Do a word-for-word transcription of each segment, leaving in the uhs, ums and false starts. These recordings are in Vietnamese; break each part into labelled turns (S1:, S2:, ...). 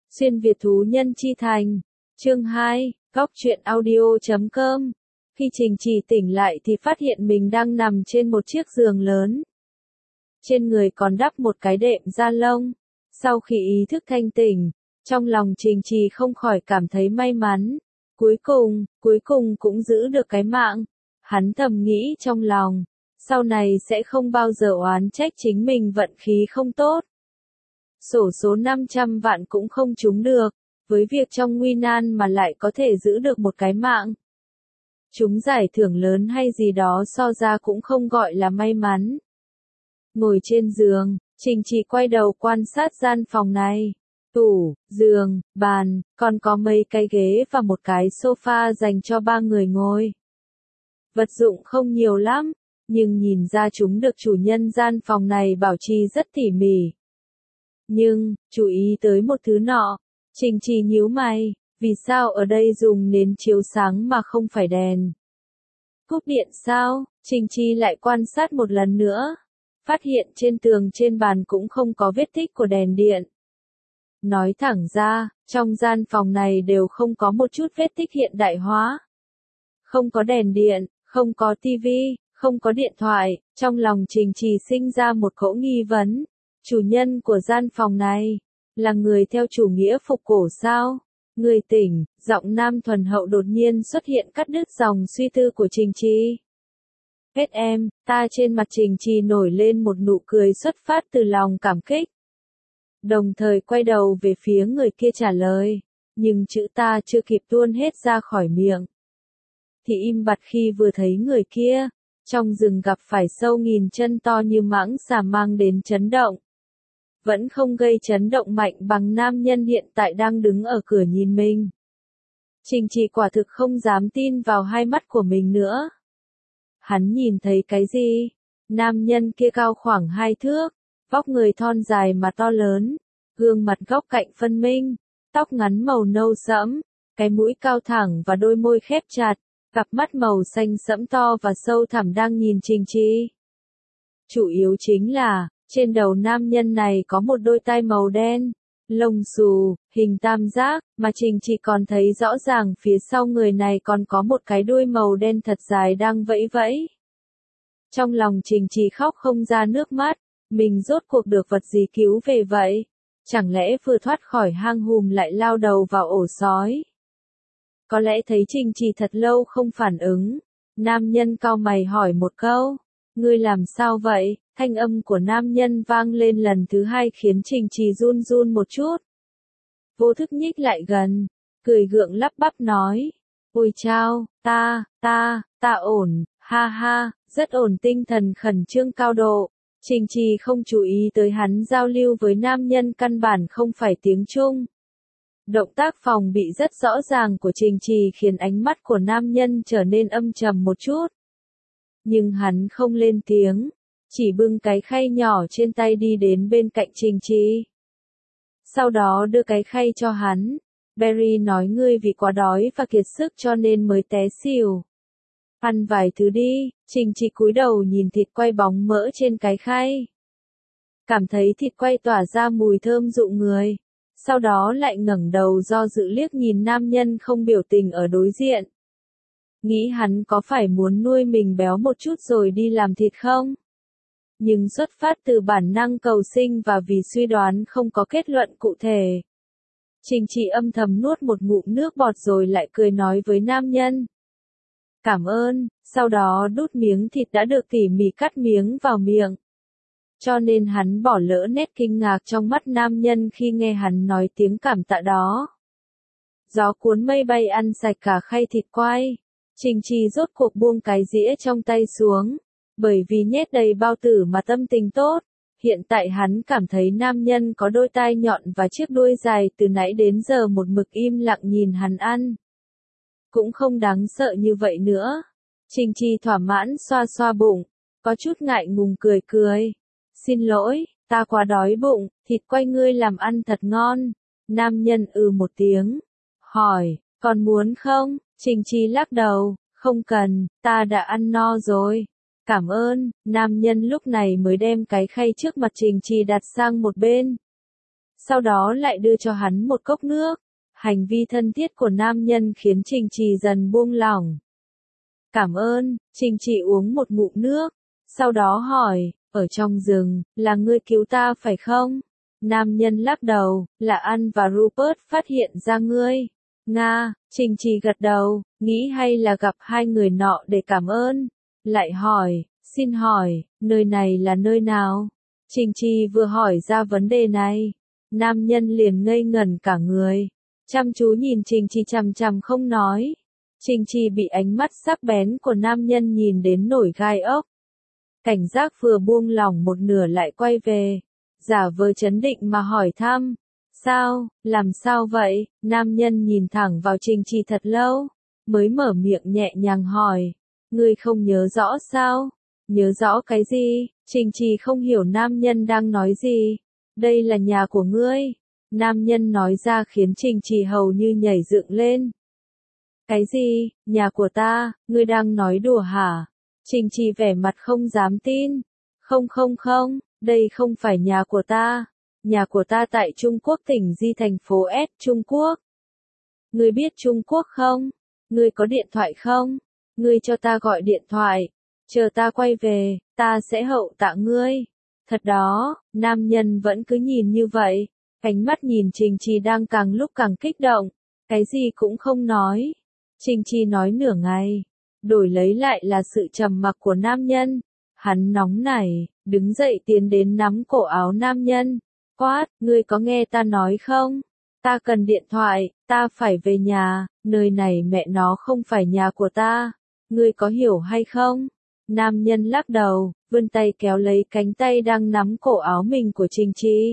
S1: Xuyên Việt thú nhân chi thành. Chương hai, góc truyện audio chấm com. Khi Trình Trì tỉnh lại thì phát hiện mình đang nằm trên một chiếc giường lớn. Trên người còn đắp một cái đệm da lông. Sau khi ý thức thanh tỉnh, trong lòng Trình Trì không khỏi cảm thấy may mắn. Cuối cùng, cuối cùng cũng giữ được cái mạng. Hắn thầm nghĩ trong lòng, sau này sẽ không bao giờ oán trách chính mình vận khí không tốt. Xổ số năm trăm vạn cũng không trúng được, với việc trong nguy nan mà lại có thể giữ được một cái mạng. Trúng giải thưởng lớn hay gì đó so ra cũng không gọi là may mắn. Ngồi trên giường, Trình Trì quay đầu quan sát gian phòng này. Tủ, giường, bàn, còn có mấy cái ghế và một cái sofa dành cho ba người ngồi. Vật dụng không nhiều lắm, nhưng nhìn ra chúng được chủ nhân gian phòng này bảo trì rất tỉ mỉ. Nhưng, chú ý tới một thứ nọ, Trình Trì nhíu mày, vì sao ở đây dùng nến chiếu sáng mà không phải đèn? Cúp điện sao? Trình Trì lại quan sát một lần nữa, phát hiện trên tường trên bàn cũng không có vết tích của đèn điện. Nói thẳng ra, trong gian phòng này đều không có một chút vết tích hiện đại hóa. Không có đèn điện, không có tivi, không có điện thoại, trong lòng Trình Trì sinh ra một cỗ nghi vấn. Chủ nhân của gian phòng này, là người theo chủ nghĩa phục cổ sao? Người tỉnh, giọng nam thuần hậu đột nhiên xuất hiện cắt đứt dòng suy tư của Trình Trì. Hết em, ta trên mặt Trình Trì nổi lên một nụ cười xuất phát từ lòng cảm kích. Đồng thời quay đầu về phía người kia trả lời, nhưng chữ ta chưa kịp tuôn hết ra khỏi miệng. Thì im bặt khi vừa thấy người kia, trong rừng gặp phải sâu nghìn chân to như mãng xà mang đến chấn động. Vẫn không gây chấn động mạnh bằng nam nhân hiện tại đang đứng ở cửa nhìn mình. Trình Trì quả thực không dám tin vào hai mắt của mình nữa. Hắn nhìn thấy cái gì? Nam nhân kia cao khoảng hai thước, vóc người thon dài mà to lớn, gương mặt góc cạnh phân minh, tóc ngắn màu nâu sẫm, cái mũi cao thẳng và đôi môi khép chặt, cặp mắt màu xanh sẫm to và sâu thẳm đang nhìn Trình Trì. Chủ yếu chính là, trên đầu nam nhân này có một đôi tai màu đen, lông xù, hình tam giác, mà Trình Trì còn thấy rõ ràng phía sau người này còn có một cái đuôi màu đen thật dài đang vẫy vẫy. Trong lòng Trình Trì khóc không ra nước mắt, mình rốt cuộc được vật gì cứu về vậy? Chẳng lẽ vừa thoát khỏi hang hùm lại lao đầu vào ổ sói? Có lẽ thấy Trình Trì thật lâu không phản ứng, nam nhân cau mày hỏi một câu, ngươi làm sao vậy? Thanh âm của nam nhân vang lên lần thứ hai khiến Trình Trì run run một chút. Vô thức nhích lại gần, cười gượng lắp bắp nói, ôi chao, ta, ta, ta ổn, ha ha, rất ổn, tinh thần khẩn trương cao độ. Trình Trì không chú ý tới hắn giao lưu với nam nhân căn bản không phải tiếng Trung. Động tác phòng bị rất rõ ràng của Trình Trì khiến ánh mắt của nam nhân trở nên âm trầm một chút. Nhưng hắn không lên tiếng, chỉ bưng cái khay nhỏ trên tay đi đến bên cạnh Trình Trì. Sau đó đưa cái khay cho hắn. Barry nói ngươi vì quá đói và kiệt sức cho nên mới té xỉu. Ăn vài thứ đi. Trình Trì cúi đầu nhìn thịt quay bóng mỡ trên cái khay. Cảm thấy thịt quay tỏa ra mùi thơm dụ người. Sau đó lại ngẩng đầu do dự liếc nhìn nam nhân không biểu tình ở đối diện. Nghĩ hắn có phải muốn nuôi mình béo một chút rồi đi làm thịt không? Nhưng xuất phát từ bản năng cầu sinh và vì suy đoán không có kết luận cụ thể. Trình Trì âm thầm nuốt một ngụm nước bọt rồi lại cười nói với nam nhân. Cảm ơn, sau đó đút miếng thịt đã được tỉ mỉ cắt miếng vào miệng. Cho nên hắn bỏ lỡ nét kinh ngạc trong mắt nam nhân khi nghe hắn nói tiếng cảm tạ đó. Gió cuốn mây bay ăn sạch cả khay thịt quay. Trình Trì rốt cuộc buông cái dĩa trong tay xuống. Bởi vì nhét đầy bao tử mà tâm tình tốt, hiện tại hắn cảm thấy nam nhân có đôi tai nhọn và chiếc đuôi dài từ nãy đến giờ một mực im lặng nhìn hắn ăn. Cũng không đáng sợ như vậy nữa. Trình Trì thỏa mãn xoa xoa bụng, có chút ngại ngùng cười cười. Xin lỗi, ta quá đói bụng, thịt quay ngươi làm ăn thật ngon. Nam nhân ừ một tiếng, hỏi, còn muốn không? Trình Trì lắc đầu, không cần, ta đã ăn no rồi. Cảm ơn, nam nhân lúc này mới đem cái khay trước mặt Trình Trì đặt sang một bên. sau đó lại đưa cho hắn một cốc nước. Hành vi thân thiết của nam nhân khiến Trình Trì dần buông lỏng. Cảm ơn, Trình Trì uống một ngụm nước, sau đó hỏi, ở trong rừng, là ngươi cứu ta phải không? Nam nhân lắc đầu, là An và Rupert phát hiện ra ngươi. Nga, Trình Trì gật đầu, nghĩ hay là gặp hai người nọ để cảm ơn. Lại hỏi, xin hỏi, nơi này là nơi nào? Trình Trì vừa hỏi ra vấn đề này, nam nhân liền ngây ngẩn cả người, chăm chú nhìn Trình Trì chằm chằm không nói. Trình Trì bị ánh mắt sắc bén của nam nhân nhìn đến nổi gai ốc. Cảnh giác vừa buông lỏng một nửa lại quay về, giả vờ chấn định mà hỏi thăm. Sao, làm sao vậy? Nam nhân nhìn thẳng vào Trình Trì thật lâu, mới mở miệng nhẹ nhàng hỏi. Ngươi không nhớ rõ sao? Nhớ rõ cái gì? Trình Trì không hiểu nam nhân đang nói gì. Đây là nhà của ngươi. Nam nhân nói ra khiến Trình Trì hầu như nhảy dựng lên. Cái gì? Nhà của ta? Ngươi đang nói đùa hả? Trình Trì vẻ mặt không dám tin. Không không không, đây không phải nhà của ta. Nhà của ta tại Trung Quốc, tỉnh Di, thành phố S, Trung Quốc. Ngươi biết Trung Quốc không? Ngươi có điện thoại không? Ngươi cho ta gọi điện thoại. Chờ ta quay về, ta sẽ hậu tạ ngươi. Thật đó, nam nhân vẫn cứ nhìn như vậy. Ánh mắt nhìn Trình Trì đang càng lúc càng kích động. Cái gì cũng không nói. Trình Trì nói nửa ngày. Đổi lấy lại là sự trầm mặc của nam nhân. Hắn nóng nảy, đứng dậy tiến đến nắm cổ áo nam nhân. Quát, ngươi có nghe ta nói không? Ta cần điện thoại, ta phải về nhà, nơi này mẹ nó không phải nhà của ta. Ngươi có hiểu hay không? Nam nhân lắc đầu, vươn tay kéo lấy cánh tay đang nắm cổ áo mình của Trình Trì.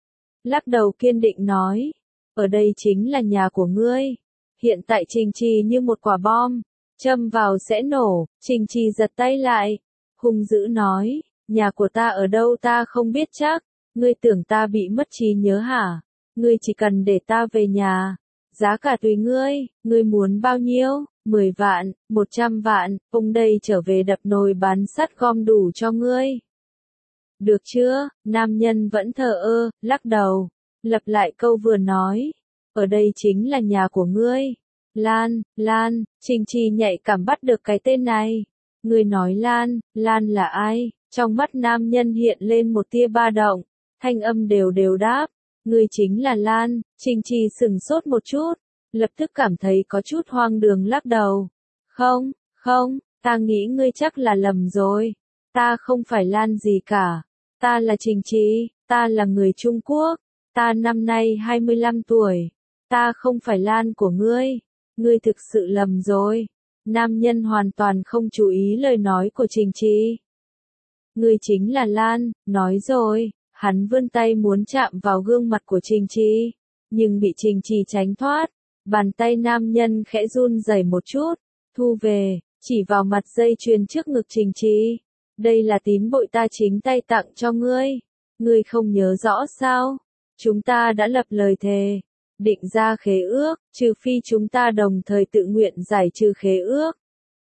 S1: Lắc đầu kiên định nói, ở đây chính là nhà của ngươi. Hiện tại Trình Trì như một quả bom, châm vào sẽ nổ. Trình Trì giật tay lại, hung dữ nói, nhà của ta ở đâu ta không biết chắc. Ngươi tưởng ta bị mất trí nhớ hả? Ngươi chỉ cần để ta về nhà. Giá cả tùy ngươi, ngươi muốn bao nhiêu? mười vạn, một trăm vạn, ông đây trở về đập nồi bán sắt gom đủ cho ngươi. Được chưa? Nam nhân vẫn thờ ơ, lắc đầu, lặp lại câu vừa nói. Ở đây chính là nhà của ngươi. Lan, Lan, Trình Trì nhạy cảm bắt được cái tên này. Ngươi nói Lan, Lan là ai? Trong mắt nam nhân hiện lên một tia ba động. Thanh âm đều đều đáp, ngươi chính là Lan. Trình Trì sừng sốt một chút, lập tức cảm thấy có chút hoang đường lắc đầu. Không, không, ta nghĩ ngươi chắc là lầm rồi. Ta không phải Lan gì cả. Ta là Trình Trì, ta là người Trung Quốc. Ta năm nay hai mươi lăm tuổi. Ta không phải Lan của ngươi. Ngươi thực sự lầm rồi. Nam nhân hoàn toàn không chú ý lời nói của Trình Trì. Ngươi chính là Lan, nói rồi. Hắn vươn tay muốn chạm vào gương mặt của Trình Trì, nhưng bị Trình Trì tránh thoát. Bàn tay nam nhân khẽ run rẩy một chút, thu về, chỉ vào mặt dây chuyền trước ngực Trình Trì. Đây là tín bội ta chính tay tặng cho ngươi. Ngươi không nhớ rõ sao? Chúng ta đã lập lời thề, định ra khế ước, trừ phi chúng ta đồng thời tự nguyện giải trừ khế ước.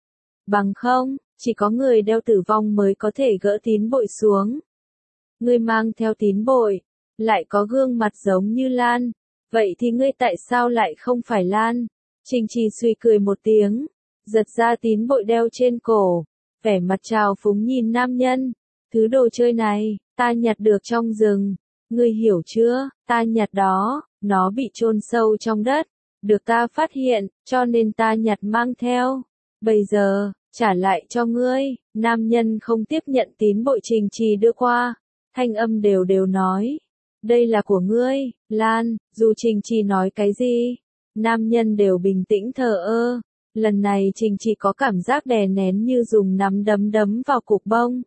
S1: Bằng không, chỉ có người đeo tử vong mới có thể gỡ tín bội xuống. Ngươi mang theo tín bội, lại có gương mặt giống như Lan. Vậy thì ngươi tại sao lại không phải Lan? Trình Trì suy cười một tiếng, giật ra tín bội đeo trên cổ, vẻ mặt trào phúng nhìn nam nhân. Thứ đồ chơi này, ta nhặt được trong rừng. Ngươi hiểu chưa? Ta nhặt đó, nó bị chôn sâu trong đất. Được ta phát hiện, cho nên ta nhặt mang theo. Bây giờ, trả lại cho ngươi. Nam nhân không tiếp nhận tín bội Trình Trì đưa qua. Thanh âm đều đều nói. Đây là của ngươi, Lan. Dù Trình Trì nói cái gì, nam nhân đều bình tĩnh thờ ơ. Lần này Trình Trì có cảm giác đè nén như dùng nắm đấm đấm vào cục bông.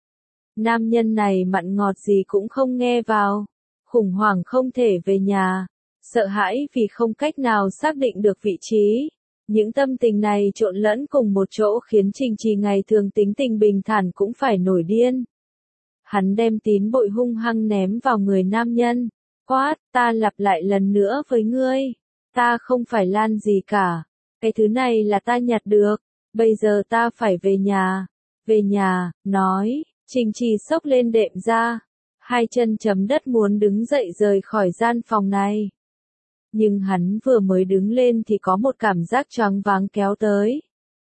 S1: Nam nhân này mặn ngọt gì cũng không nghe vào. Khủng hoảng không thể về nhà. Sợ hãi vì không cách nào xác định được vị trí. Những tâm tình này trộn lẫn cùng một chỗ khiến Trình Trì ngày thường tính tình bình thản cũng phải nổi điên. Hắn đem tín bội hung hăng ném vào người nam nhân. Quát, ta lặp lại lần nữa với ngươi. Ta không phải Lan gì cả. Cái thứ này là ta nhặt được. Bây giờ ta phải về nhà. Về nhà, nói. Trình Trì xốc lên đệm ra. hai chân chấm đất muốn đứng dậy rời khỏi gian phòng này. Nhưng hắn vừa mới đứng lên thì có một cảm giác choáng váng kéo tới.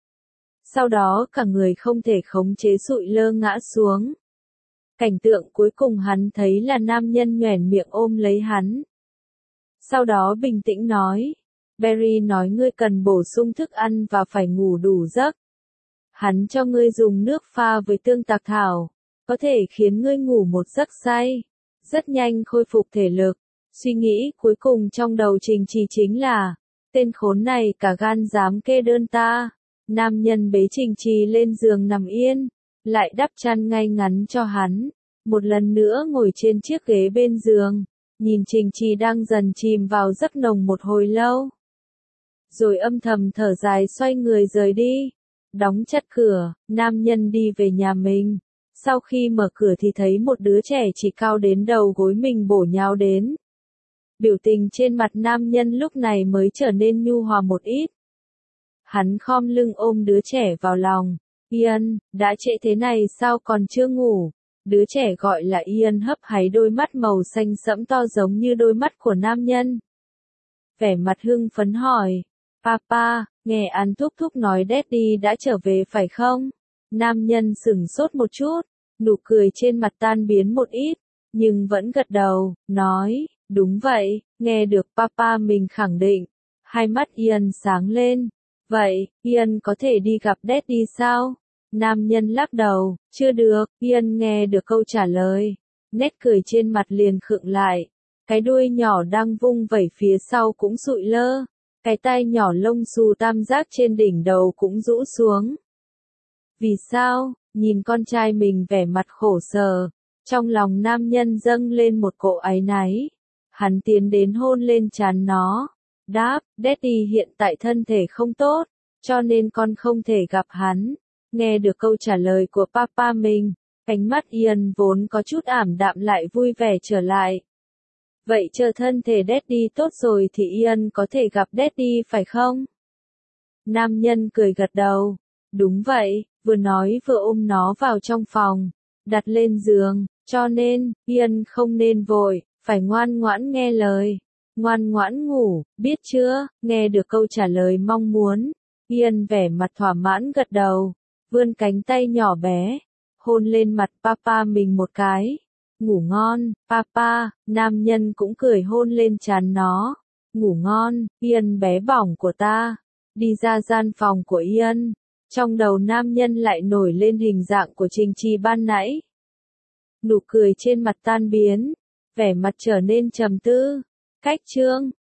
S1: Sau đó cả người không thể khống chế sụi lơ ngã xuống. Cảnh tượng cuối cùng hắn thấy là nam nhân nhoẻn miệng ôm lấy hắn. Sau đó bình tĩnh nói, Barry nói ngươi cần bổ sung thức ăn và phải ngủ đủ giấc. Hắn cho ngươi dùng nước pha với tương tạc thảo, có thể khiến ngươi ngủ một giấc say, rất nhanh khôi phục thể lực. Suy nghĩ cuối cùng trong đầu Trình Trì chính là, tên khốn này cả gan dám kê đơn ta. Nam nhân bế Trình Trì lên giường nằm yên, lại đắp chăn ngay ngắn cho hắn, một lần nữa ngồi trên chiếc ghế bên giường, nhìn Trình Trì đang dần chìm vào giấc nồng một hồi lâu. Rồi âm thầm thở dài xoay người rời đi, đóng chặt cửa, nam nhân đi về nhà mình. Sau khi mở cửa thì thấy một đứa trẻ chỉ cao đến đầu gối mình bổ nhào đến. Biểu tình trên mặt nam nhân lúc này mới trở nên nhu hòa một ít. Hắn khom lưng ôm đứa trẻ vào lòng. Ian, đã trễ thế này sao còn chưa ngủ? Đứa trẻ gọi là Ian hấp háy đôi mắt màu xanh sẫm to giống như đôi mắt của nam nhân. Vẻ mặt hưng phấn hỏi. Papa, nghe An thúc thúc nói Daddy đã trở về phải không? Nam nhân sửng sốt một chút, nụ cười trên mặt tan biến một ít, nhưng vẫn gật đầu, nói, đúng vậy, nghe được Papa mình khẳng định. Hai mắt Ian sáng lên. Vậy, Ian có thể đi gặp Daddy sao? Nam nhân lắc đầu, chưa được. Ian nghe được câu trả lời, nét cười trên mặt liền khựng lại. Cái đuôi nhỏ đang vung vẩy phía sau cũng sụi lơ. Cái tai nhỏ lông xù tam giác trên đỉnh đầu cũng rũ xuống. Vì sao? Nhìn con trai mình vẻ mặt khổ sở, trong lòng nam nhân dâng lên một cỗ áy náy. Hắn tiến đến hôn lên trán nó. Đáp, Daddy hiện tại thân thể không tốt, cho nên con không thể gặp hắn. Nghe được câu trả lời của papa mình, ánh mắt Ian vốn có chút ảm đạm lại vui vẻ trở lại. Vậy chờ thân thể Daddy tốt rồi thì Ian có thể gặp Daddy phải không? Nam nhân cười gật đầu. Đúng vậy, vừa nói vừa ôm nó vào trong phòng, đặt lên giường, cho nên, Ian không nên vội, phải ngoan ngoãn nghe lời. Ngoan ngoãn ngủ, biết chưa? Nghe được câu trả lời mong muốn, Ian vẻ mặt thỏa mãn gật đầu, vươn cánh tay nhỏ bé, hôn lên mặt papa mình một cái. Ngủ ngon, papa. Nam nhân cũng cười hôn lên trán nó. Ngủ ngon, Ian bé bỏng của ta. Đi ra gian phòng của Ian, trong đầu nam nhân lại nổi lên hình dạng của Trình Trì ban nãy. Nụ cười trên mặt tan biến, vẻ mặt trở nên trầm tư. Cách chương